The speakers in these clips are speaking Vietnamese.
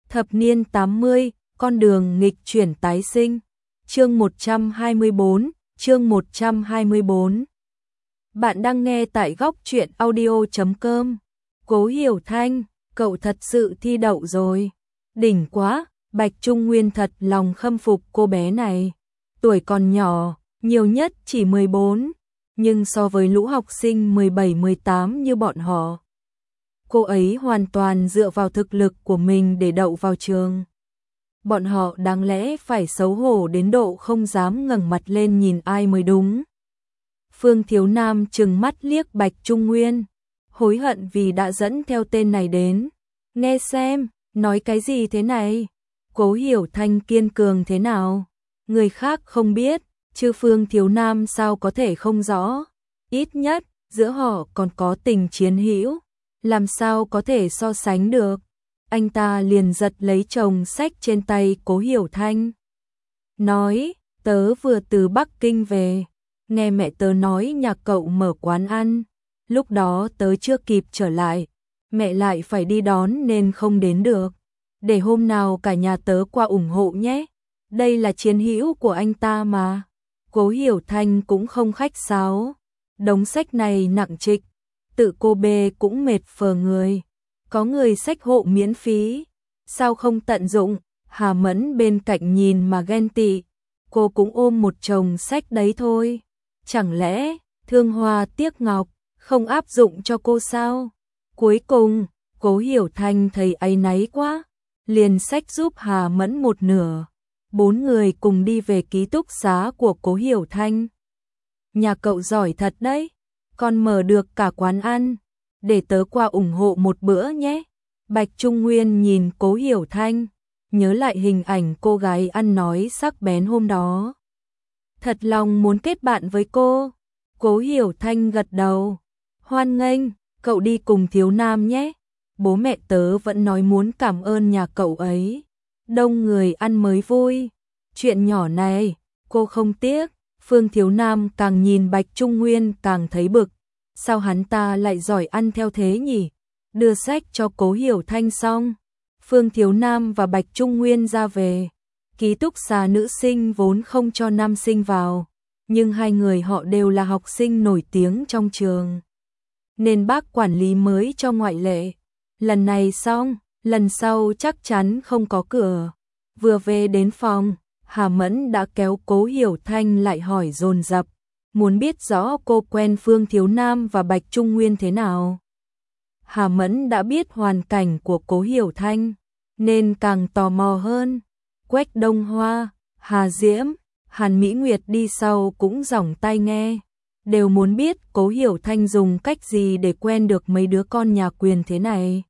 Thập niên 80, con đường nghịch chuyển tái sinh. Chương 124, chương 124. Bạn đang nghe tại góc truyện audio.com. Cố Hiểu Thanh, cậu thật sự thi đậu rồi. Đỉnh quá, Bạch Trung Nguyên thật lòng khâm phục cô bé này. Tuổi còn nhỏ, nhiều nhất chỉ 14, nhưng so với lũ học sinh 17-18 như bọn họ, cô ấy hoàn toàn dựa vào thực lực của mình để đậu vào trường. Bọn họ đáng lẽ phải xấu hổ đến độ không dám ngẩng mặt lên nhìn ai mới đúng. Phương Thiếu Nam trừng mắt liếc Bạch Trung Nguyên, hối hận vì đã dẫn theo tên này đến. Nghe xem, nói cái gì thế này? Cố Hiểu Thanh kiên cường thế nào? Người khác không biết, chứ Phương Thiếu Nam sao có thể không rõ? Ít nhất, giữa họ còn có tình chiến hữu, làm sao có thể so sánh được? Anh ta liền giật lấy chồng sách trên tay Cố Hiểu Thanh. Nói, tớ vừa từ Bắc Kinh về, nghe mẹ tớ nói nhà cậu mở quán ăn. Lúc đó tớ chưa kịp trở lại, mẹ lại phải đi đón nên không đến được. Để hôm nào cả nhà tớ qua ủng hộ nhé. Đây là chiến hữu của anh ta mà. Cố Hiểu Thanh cũng không khách sáo. Đống sách này nặng trịch, tự cô bê cũng mệt phờ người. Có người xách hộ miễn phí, sao không tận dụng? Hà Mẫn bên cạnh nhìn mà ghen tị. Cô cũng ôm một chồng sách đấy thôi. Chẳng lẽ thương hoa tiếc ngọc không áp dụng cho cô sao? Cuối cùng, Cố Hiểu Thanh thấy áy náy quá, liền xách giúp Hà Mẫn một nửa. 4 người cùng đi về ký túc xá của Cố Hiểu Thanh. Nhà cậu giỏi thật đấy, còn mở được cả quán ăn, để tớ qua ủng hộ một bữa nhé. Bạch Trung Nguyên nhìn Cố Hiểu Thanh, nhớ lại hình ảnh cô gái ăn nói sắc bén hôm đó. Thật lòng muốn kết bạn với cô. Cố Hiểu Thanh gật đầu. Hoan nghênh, cậu đi cùng Thiếu Nam nhé. Bố mẹ tớ vẫn nói muốn cảm ơn nhà cậu ấy. Đông người ăn mới vui. Chuyện nhỏ này, cô không tiếc. Phương Thiếu Nam càng nhìn Bạch Trung Nguyên càng thấy bực. Sao hắn ta lại giỏi ăn theo thế nhỉ? Đưa sách cho Cố Hiểu Thanh xong, Phương Thiếu Nam và Bạch Trung Nguyên ra về. Ký túc xá nữ sinh vốn không cho nam sinh vào, nhưng hai người họ đều là học sinh nổi tiếng trong trường, nên bác quản lý mới cho ngoại lệ. Lần này xong, lần sau chắc chắn không có cửa. Vừa về đến phòng, Hà Mẫn đã kéo Cố Hiểu Thanh lại hỏi dồn dập, muốn biết rõ cô quen Phương Thiếu Nam và Bạch Trung Nguyên thế nào. Hà Mẫn đã biết hoàn cảnh của Cố Hiểu Thanh, nên càng tò mò hơn. Quách Đông Hoa, Hà Diễm, Hàn Mỹ Nguyệt đi sau cũng giỏng tai nghe, đều muốn biết Cố Hiểu Thanh dùng cách gì để quen được mấy đứa con nhà quyền thế này.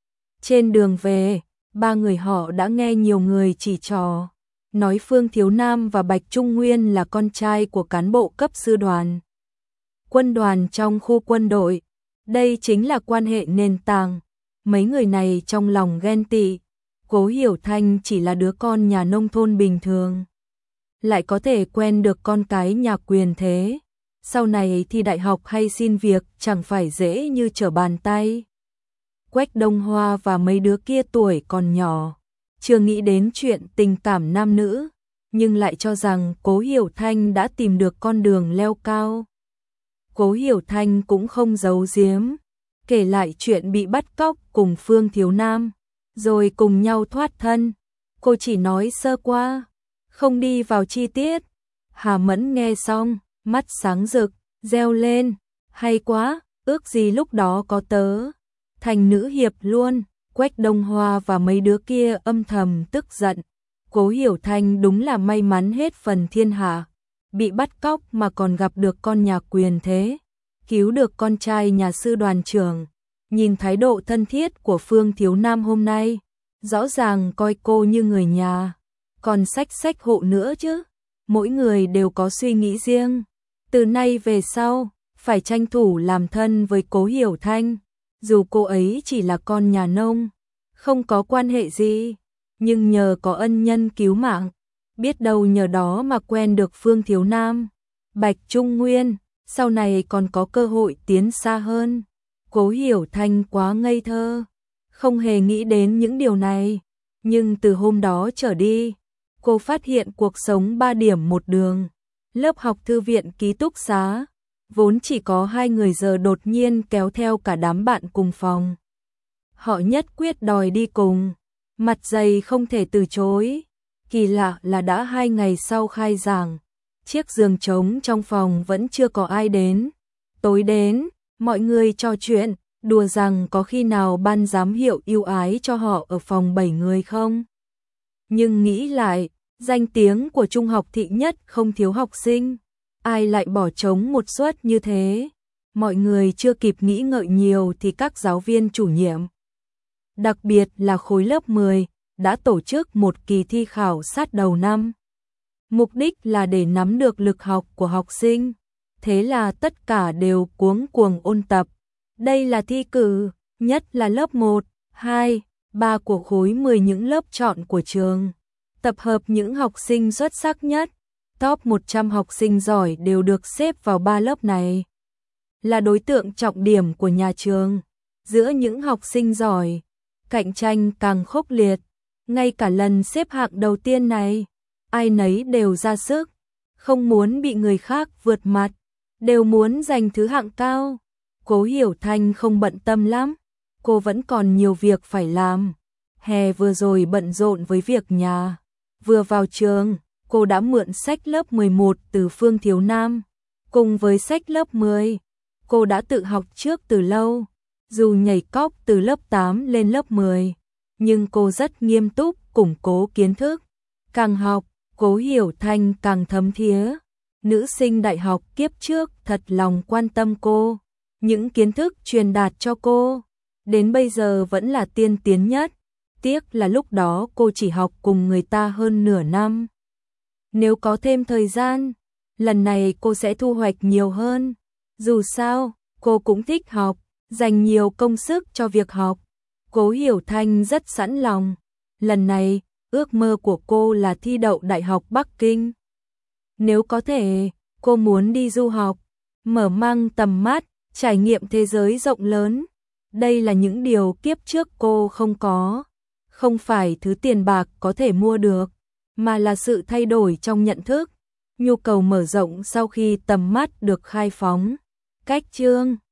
Trên đường về, ba người họ đã nghe nhiều người chỉ trò, nói Phương Thiếu Nam và Bạch Trung Nguyên là con trai của cán bộ cấp sư đoàn, quân đoàn trong khu quân đội. Đây chính là quan hệ nền tảng. Mấy người này trong lòng ghen tị. Cố Hiểu Thanh chỉ là đứa con nhà nông thôn bình thường, lại có thể quen được con cái nhà quyền thế. Sau này thi đại học hay xin việc chẳng phải dễ như trở bàn tay. Quách Đông Hoa và mấy đứa kia tuổi còn nhỏ, chưa nghĩ đến chuyện tình cảm nam nữ, nhưng lại cho rằng Cố Hiểu Thanh đã tìm được con đường leo cao. Cố Hiểu Thanh cũng không giấu giếm, kể lại chuyện bị bắt cóc cùng Phương Thiếu Nam, rồi cùng nhau thoát thân. Cô chỉ nói sơ qua, không đi vào chi tiết. Hà Mẫn nghe xong, mắt sáng rực, reo lên, hay quá, ước gì lúc đó có tớ thành nữ hiệp luôn. Quách Đông Hoa và mấy đứa kia âm thầm tức giận. Cố Hiểu Thanh đúng là may mắn hết phần thiên hạ, bị bắt cóc mà còn gặp được con nhà quyền thế, cứu được con trai nhà sư đoàn trưởng. Nhìn thái độ thân thiết của Phương Thiếu Nam hôm nay, rõ ràng coi cô như người nhà, còn xách hộ nữa chứ. Mỗi người đều có suy nghĩ riêng. Từ nay về sau, phải tranh thủ làm thân với Cố Hiểu Thanh, dù cô ấy chỉ là con nhà nông, không có quan hệ gì, nhưng nhờ có ân nhân cứu mạng, biết đâu nhờ đó mà quen được Phương Thiếu Nam, Bạch Trung Nguyên, sau này còn có cơ hội tiến xa hơn. Cố Hiểu Thanh quá ngây thơ, không hề nghĩ đến những điều này. Nhưng từ hôm đó trở đi, cô phát hiện cuộc sống 3 điểm một đường. Lớp học thư viện ký túc xá, vốn chỉ có 2 người giờ đột nhiên kéo theo cả đám bạn cùng phòng. Họ nhất quyết đòi đi cùng, mặt dày không thể từ chối. Kỳ lạ là đã 2 ngày sau khai giảng, chiếc giường trống trong phòng vẫn chưa có ai đến. Tối đến, mọi người trò chuyện, đùa rằng có khi nào ban giám hiệu ưu ái cho họ ở phòng 7 người không? Nhưng nghĩ lại, danh tiếng của trung học thị nhất không thiếu học sinh, ai lại bỏ trống một suất như thế? Mọi người chưa kịp nghĩ ngợi nhiều thì các giáo viên chủ nhiệm, đặc biệt là khối lớp 10, đã tổ chức một kỳ thi khảo sát đầu năm. Mục đích là để nắm được lực học của học sinh, thế là tất cả đều cuống cuồng ôn tập. Đây là thi cử, nhất là lớp 1, 2, 3 của khối 10 những lớp chọn của trường. Tập hợp những học sinh xuất sắc nhất, top 100 học sinh giỏi đều được xếp vào 3 lớp này. Là đối tượng trọng điểm của nhà trường. Giữa những học sinh giỏi, cạnh tranh càng khốc liệt. Ngay cả lần xếp hạng đầu tiên này, ai nấy đều ra sức, không muốn bị người khác vượt mặt, đều muốn giành thứ hạng cao. Cố Hiểu Thanh không bận tâm lắm, cô vẫn còn nhiều việc phải làm. Hè vừa rồi bận rộn với việc nhà, vừa vào trường, cô đã mượn sách lớp 11 từ Phương Thiếu Nam. Cùng với sách lớp 10, cô đã tự học trước từ lâu, dù nhảy cóc từ lớp 8 lên lớp 10, nhưng cô rất nghiêm túc củng cố kiến thức. Càng học, Cố Hiểu Thanh càng thấm thía. Nữ sinh đại học kiếp trước thật lòng quan tâm cô, những kiến thức truyền đạt cho cô, đến bây giờ vẫn là tiên tiến nhất. Tiếc là lúc đó cô chỉ học cùng người ta hơn nửa năm. Nếu có thêm thời gian, lần này cô sẽ thu hoạch nhiều hơn. Dù sao, cô cũng thích học, dành nhiều công sức cho việc học. Cố Hiểu Thanh rất sẵn lòng. Lần này, ước mơ của cô là thi đậu Đại học Bắc Kinh. Nếu có thể, cô muốn đi du học, mở mang tầm mắt, trải nghiệm thế giới rộng lớn. Đây là những điều kiếp trước cô không có. Không phải thứ tiền bạc có thể mua được, mà là sự thay đổi trong nhận thức, nhu cầu mở rộng sau khi tầm mắt được khai phóng. Cách chương